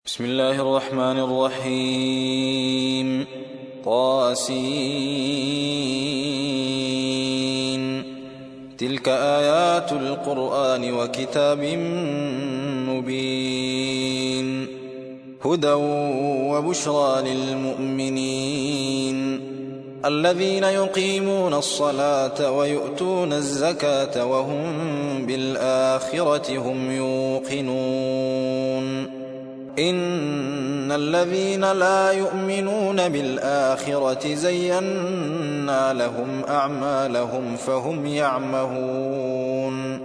بسم الله الرحمن الرحيم. طاسين. تلك آيات القرآن وكتاب مبين هدى وبشرى للمؤمنين الذين يقيمون الصلاة ويؤتون الزكاة وهم بالآخرة هم يوقنون. إن الذين لا يؤمنون بالآخرة زينا لهم أعمالهم فهم يعمهون.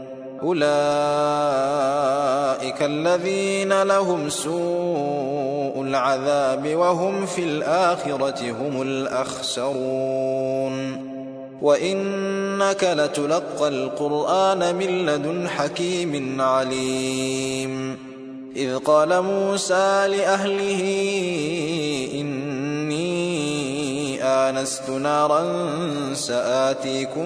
أولئك الذين لهم سوء العذاب وهم في الآخرة هم الأخسرون. وإنك لتلقى القرآن من لدن حكيم عليم. إذ قال موسى لأهله إني آنست نارا سآتيكم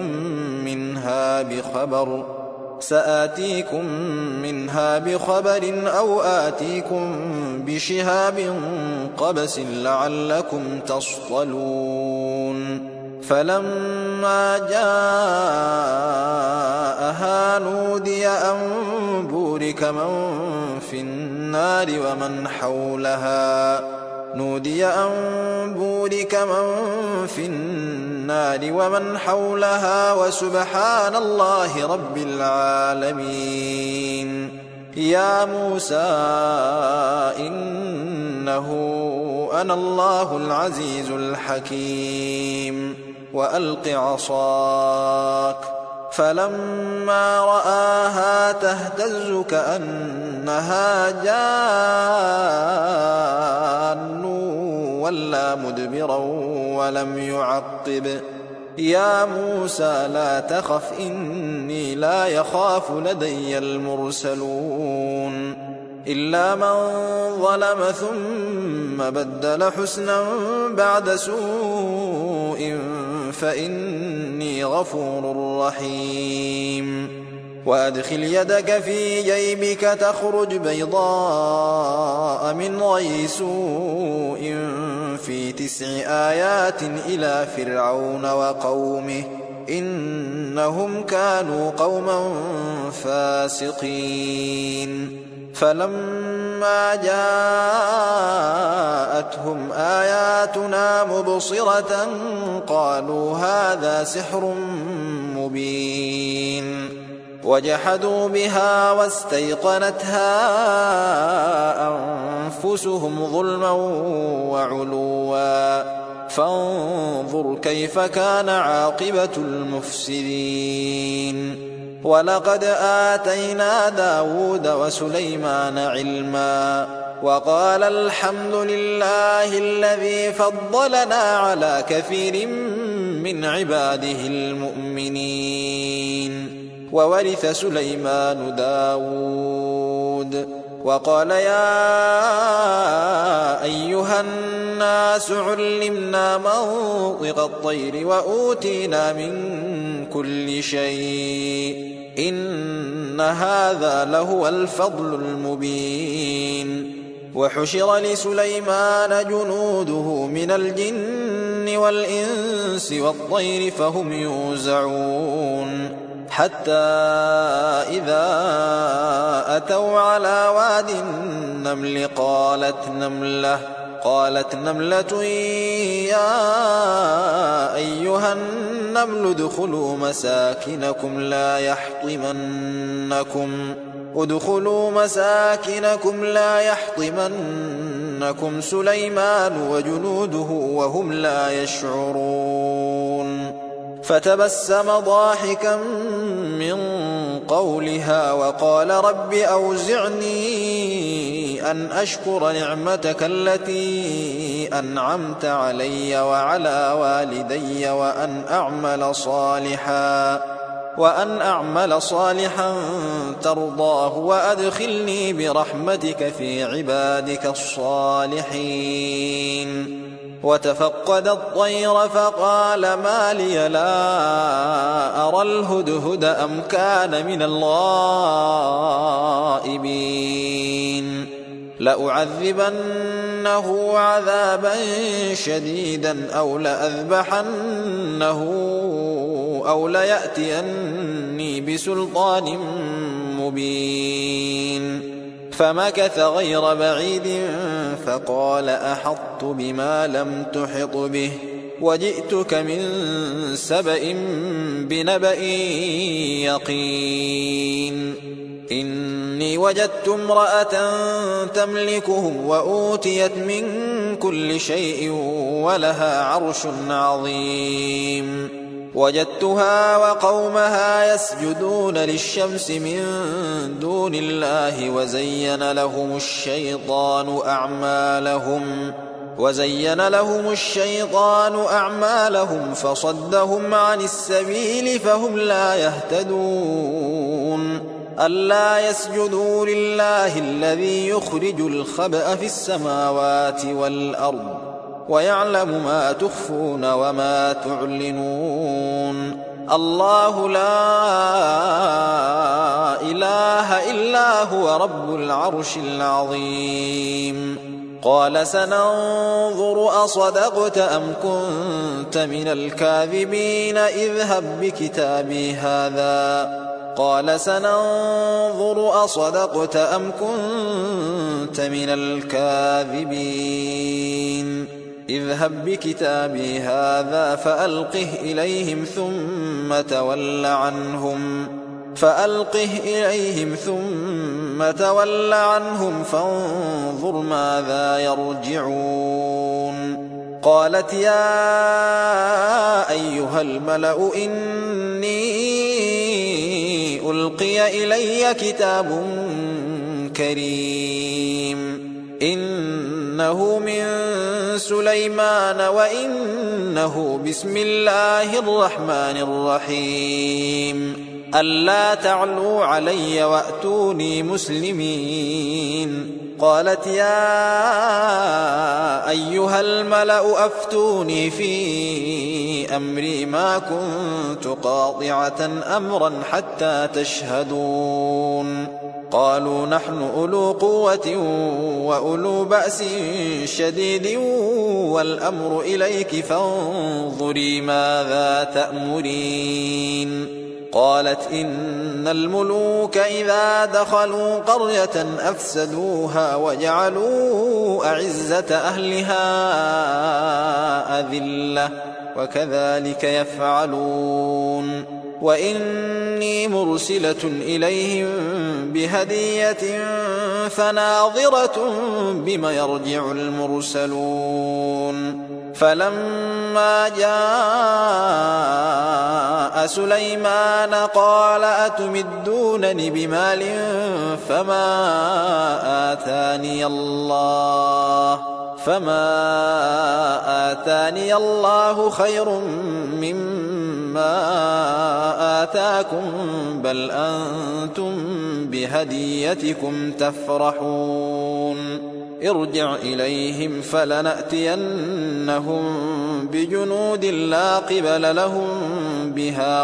منها بخبر أو آتيكم بشهاب قبس لعلكم تصطلون. فلما جاءها نودي أن بورك من في النار ومن حولها وسبحان الله رب العالمين. يا موسى إنه أنا الله العزيز الحكيم وألق عصاك. فلما رآها تهتز كأنها جان ولا مدبرا ولم يعقب. يا موسى لا تخف إني لا يخاف لدي المرسلون. إلا من ظلم ثم بدل حسنا بعد سوء فإني غفور رحيم. وأدخل يدك في جيبك تخرج بيضاء من غير سوء في 9 آيات إلى فرعون وقومه إنهم كانوا قوما فاسقين. فلما جاءتهم آياتنا مبصرة قالوا هذا سحر مبين. وجحدوا بها واستيقنتها أنفسهم ظلما وعلوا فانظر كيف كان عاقبة المفسدين. ولقد آتينا داود وسليمان علما وقال الحمد لله الذي فضلنا على كثير من عباده المؤمنين. وورث سليمان داود وقال يا أيها الناس علمنا منطق الطير وأوتينا من كل شيء إن هذا لهو الفضل المبين. وحشر لسليمان جنوده من الجن والإنس والطير فهم يوزعون. حتى إذا أتوا على واد النمل قالت نملة يا أيها النمل ادخلوا مساكنكم لا يحطمنكم سليمان وجنوده وهم لا يشعرون. فتبسم ضاحكا من قولها وقال رب أوزعني أن أشكر نعمتك التي أنعمت علي وعلى والدي وأن أعمل صالحا ترضاه وأدخلني برحمتك في عبادك الصالحين. وتفقد الطير فقال ما لي لا أرى الهدهد أم كان من الغائبين لأعذبنه عذابا شديدا أو لأذبحنه أو ليأتيني بسلطان مبين. فمكث غير بعيد فقال أحطت بما لم تحط به وجئتك من سبأ بنبأ يقين. إني وجدت امرأة تملكهم وأوتيت من كل شيء ولها عرش عظيم. وجدتها وقومها يسجدون للشمس من دون الله وزين لهم الشيطان أعمالهم فصدهم عن السبيل فهم لا يهتدون. ألا يسجدوا لله الذي يخرج الخبأ في السماوات والأرض ويعلم ما تخفون وما تعلنون. الله لا إله إلا هو رب العرش العظيم. قال سننظر أصدقت أم كنت من الكاذبين اذهب بكتابي هذا. قال سننظر أصدقت أم كنت من الكاذبين اذهب بكتابي هذا فألقه إليهم ثم تول عنهم فانظر ماذا يرجعون. قالت يا أيها الملأ إني ألقي إلي كتاب كريم إنه من سليمان وإنه بسم الله الرحمن الرحيم ألا تعلوا علي وأتوني مسلمين. قالت يا أيها الملأ أفتوني في أمري ما كنت قاطعة أمرا حتى تشهدون. قالوا نحن أولو قوة وأولو بأس شديد والأمر إليك فانظري ماذا تأمرين. قالت إن الملوك إذا دخلوا قرية أفسدوها وجعلوا أعزة أهلها أذلة وكذلك يفعلون. وإني مرسلة إليهم بهدية فناظرة بما يرجع المرسلون. فلما جاء سليمان قال أتمدونني بمال فما آتاني الله خير مما آتاكم بل أنتم بهديتكم تفرحون. ارجع إليهم فلنأتينهم بجنود لا قبل لهم بها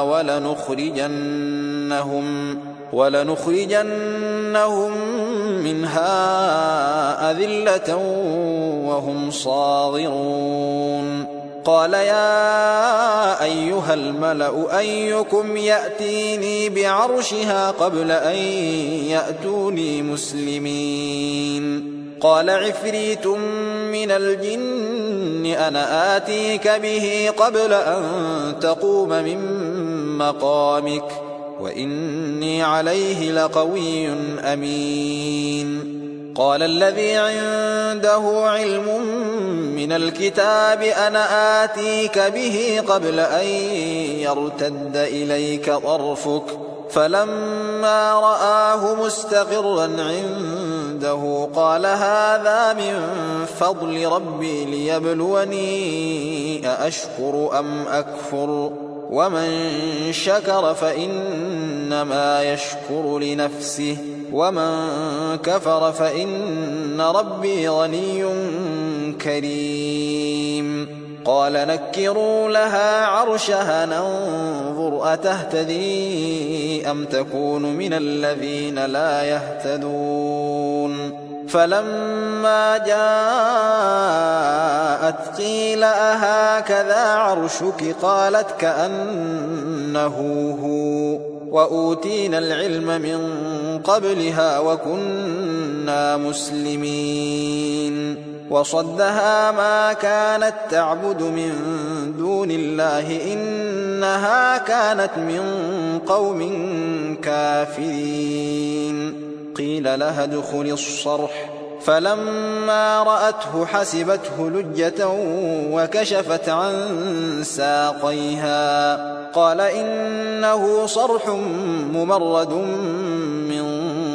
ولنخرجنهم منها أذلة وهم صاغرون. قال يا أيها الملأ أيكم يأتيني بعرشها قبل أن يأتوني مسلمين. قال عفريت من الجن أنا آتيك به قبل أن تقوم من مقامك وإني عليه لقوي أمين. قال الذي عنده علم من الكتاب أنا آتيك به قبل أن يرتد إليك طرفك فلما رآه مستقرا عنده قال هذا من فضل ربي ليبلوني أأشكر أم أكفر ومن شكر فإنما يشكر لنفسه ومن كفر فإن ربي غني كريم. قال نكروا لها عرشها ننظر أتهتدي أم تكون من الذين لا يهتدون. فلما جاءت قيل أهكذا عرشك قالت كأنه هو وأوتينا العلم من قبلها وكنا مسلمين وصدها ما كانت تعبد من دون الله إنها كانت من قوم كافرين قيل لها ادخل الصرح فلما رأته حسبته لجة وكشفت عن ساقيها قال إنه صرح ممرد من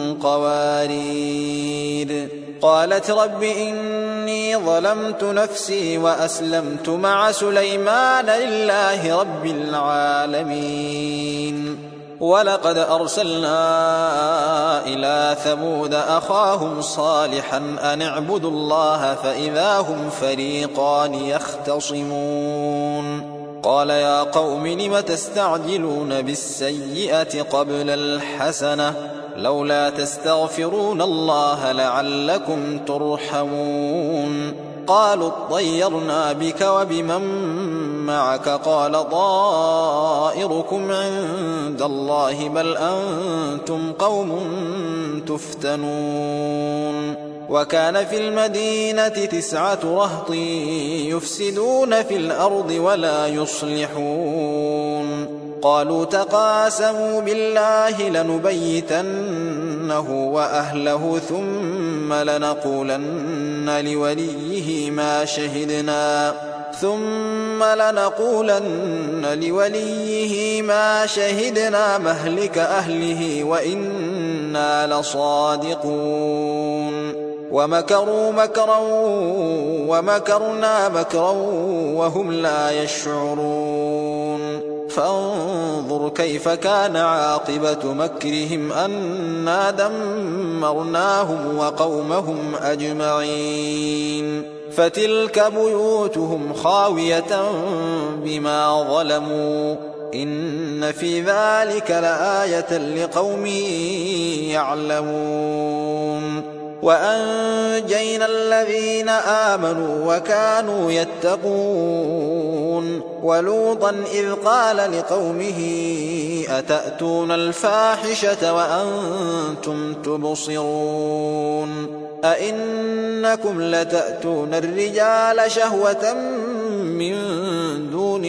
قوارير قالت رب إني ظلمت نفسي وأسلمت مع سليمان لله رب العالمين ولقد أرسلنا إلى ثمود أخاهم صالحا أن اعبدوا الله فإذا هم فريقان يختصمون قال يا قوم لم تستعجلون بالسيئة قبل الحسنة لولا تستغفرون الله لعلكم ترحمون قالوا اطيرنا بك وبمن معك قال طائركم عند الله بل أنتم قوم تفتنون وكان في المدينة 9 رهط يفسدون في الأرض ولا يصلحون قالوا تقاسموا بالله لنبيتنه وأهله ثم لنقولن لوليه ما شهدنا مهلك أهله وإنا لصادقون ومكروا مكرا ومكرنا مكرا وهم لا يشعرون فانظر كيف كان عاقبة مكرهم أنا دمرناهم وقومهم أجمعين فتلك بيوتهم خاوية بما ظلموا إن في ذلك لآية لقوم يعلمون وأنجينا الذين آمنوا وكانوا يتقون ولوطا إذ قال لقومه أتأتون الفاحشة وأنتم تبصرون أئنكم لتأتون الرجال شهوة من دون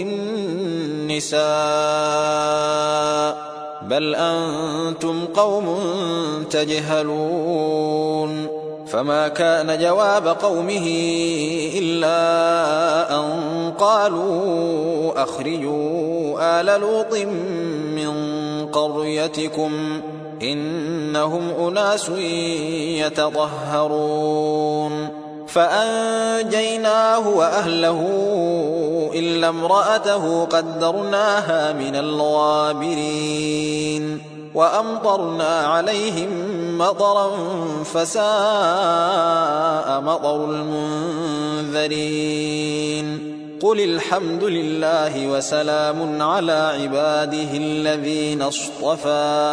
النساء بل أنتم قوم تجهلون فما كان جواب قومه إلا أن قالوا أخرجوا آل لوط من قريتكم إنهم أناس يتطهرون فأنجيناه وأهله إلا امرأته قدرناها من الغابرين وأمطرنا عليهم مطرا فساء مطر المنذرين قل الحمد لله وسلام على عباده الذين اصطفى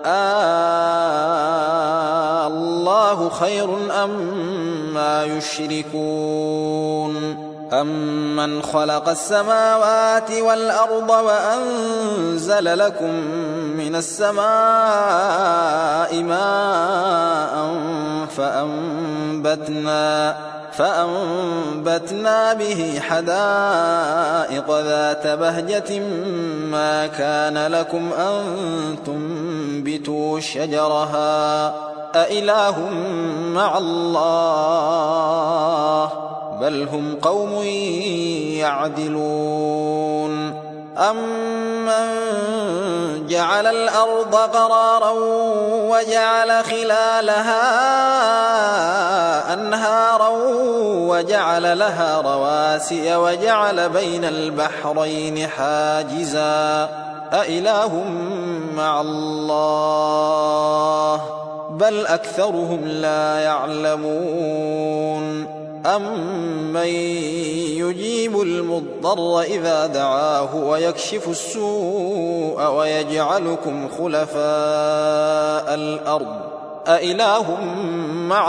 الله خير أما يشركون أمن خلق السماوات والأرض وأنزل لكم من السماء ماء فأنبتنا به حدائق ذات بهجة ما كان لكم أن تنبتوا شجرها أإله مع الله بل هم قوم يعدلون أمن جعل الأرض قرارا وجعل خلالها أنهارا وجعل لها رواسي وجعل بين البحرين حاجزا أإله مع الله بل أكثرهم لا يعلمون أمن يجيب المضطر إذا دعاه ويكشف السوء ويجعلكم خلفاء الأرض أإله مع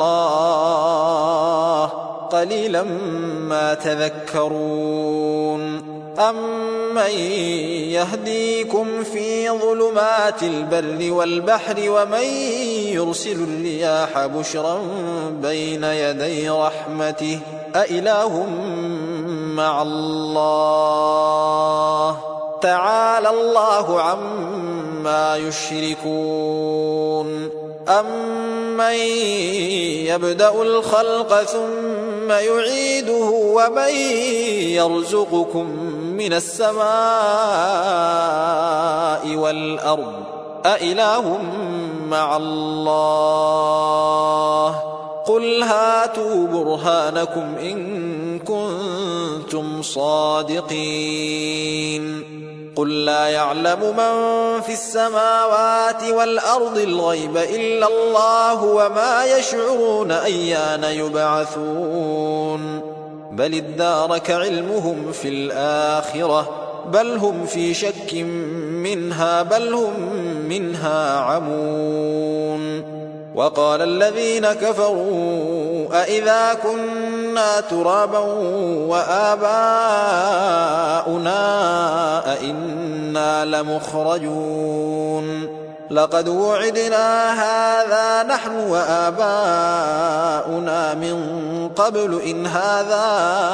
الله قليلا ما تذكرون أمن يهديكم في ظلمات البر والبحر ومن يرسل الرياح بشرا بين يدي رحمته أإله مع الله تعالى الله عما يشركون أمن يبدأ الخلق ثم يعيده ومن يرزقكم من السماء والأرض أإله مع الله قل هاتوا برهانكم إن كنتم صادقين قل لا يعلم من في السماوات والأرض الغيب إلا الله وما يشعرون أيان يبعثون بل ادارك علمهم في الآخرة بل هم في شك منها بل هم منها عمون وقال الذين كفروا أإذا كنا ترابا وآباؤنا أإنا لمخرجون لقد وعدنا هذا نحن وآباؤنا من قبل إن هذا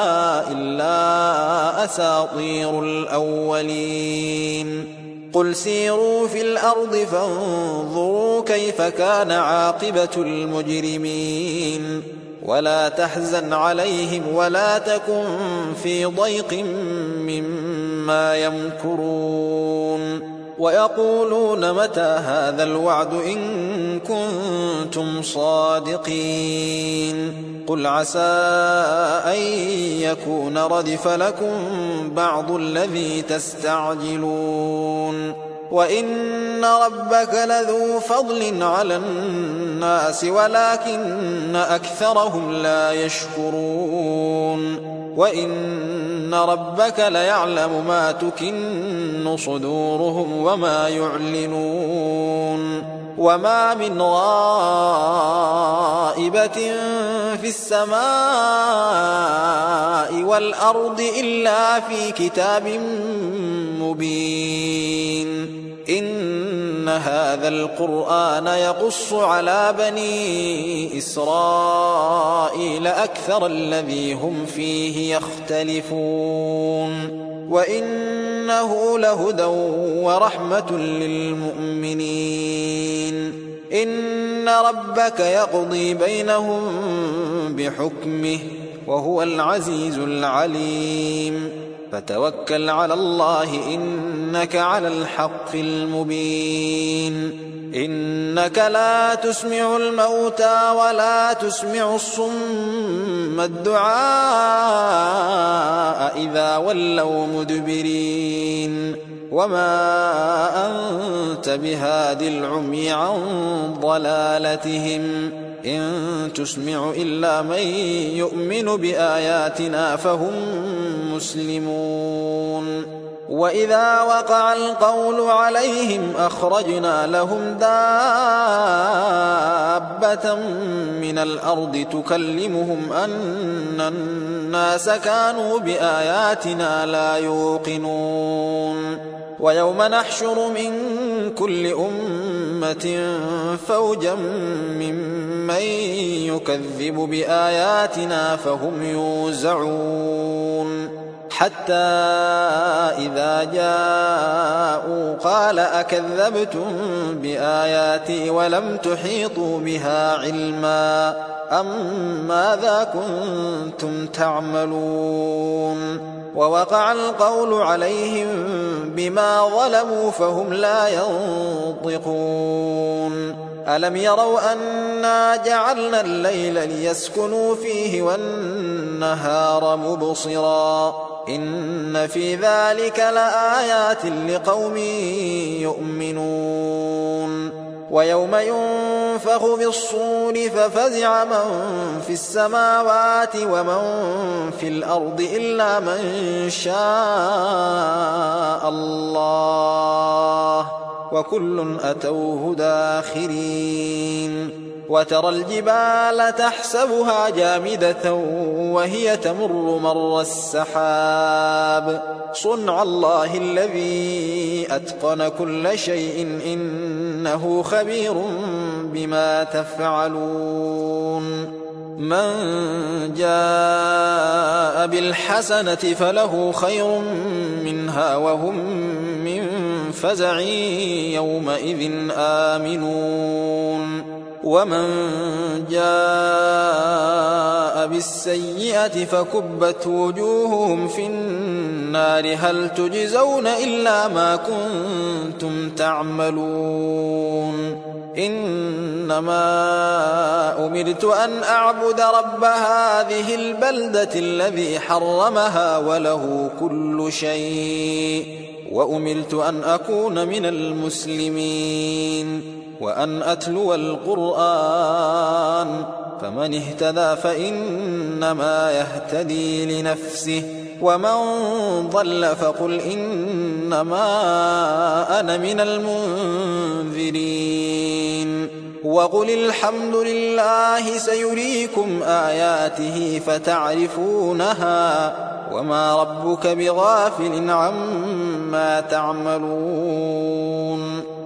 إلا أساطير الأولين قل سيروا في الأرض فانظروا كيف كان عاقبة المجرمين ولا تحزن عليهم ولا تكن في ضيق مما يمكرون ويقولون متى هذا الوعد إن كنتم صادقين قل عسى أن يكون ردف لكم بعض الذي تستعجلون وإن ربك لذو فضل على الناس ولكن أكثرهم لا يشكرون وإن ربك ليعلم ما تكن صدورهم وما يعلنون وما من غائبة في السماء والأرض إلا في كتاب مبين إن هذا القرآن يقص على بني إسرائيل أكثر الذي هم فيه يختلفون وإنه لهدى ورحمة للمؤمنين إن ربك يقضي بينهم بحكمه وهو العزيز العليم فتوكل على الله إنك على الحق المبين إنك لا تسمع الموتى ولا تسمع الصم الدعاء إذا ولوا مدبرين وما أنت بهاد العمي عن ضلالتهم إن تسمع إلا من يؤمن بآياتنا فهم مسلمون وإذا وقع القول عليهم أخرجنا لهم دابة من الأرض تكلمهم أن الناس كانوا بآياتنا لا يوقنون ويوم نحشر من كل أمة فوجا ممن يكذب بآياتنا فهم يوزعون حتى إذا جاءوا قال أكذبتم بآياتي ولم تحيطوا بها علما أم ماذا كنتم تعملون ووقع القول عليهم بما ظلموا فهم لا ينطقون ألم يروا أنا جعلنا الليل ليسكنوا فيه والنهار مبصرا إن في ذلك لآيات لقوم يؤمنون ويوم ينفخ في الصور ففزع من في السماوات ومن في الأرض إلا من شاء الله وكل أتوه داخرين وترى الجبال تحسبها جامدة وهي تمر مر السحاب صنع الله الذي أتقن كل شيء إنه خبير بما تفعلون من جاء بالحسنة فله خير منها وهم من فزع يومئذ آمنون ومن جاء بالسيئة فكبت وجوههم في النار هل تجزون إلا ما كنتم تعملون إنما أمرت أن أعبد رب هذه البلدة الذي حرمها وله كل شيء وأمرت أن أكون من المسلمين وأن أتلو القرآن فمن اهتدى فإنما يهتدي لنفسه ومن ضل فقل إنما أنا من المنذرين وقل الحمد لله سيريكم آياته فتعرفونها وما ربك بغافل عما تعملون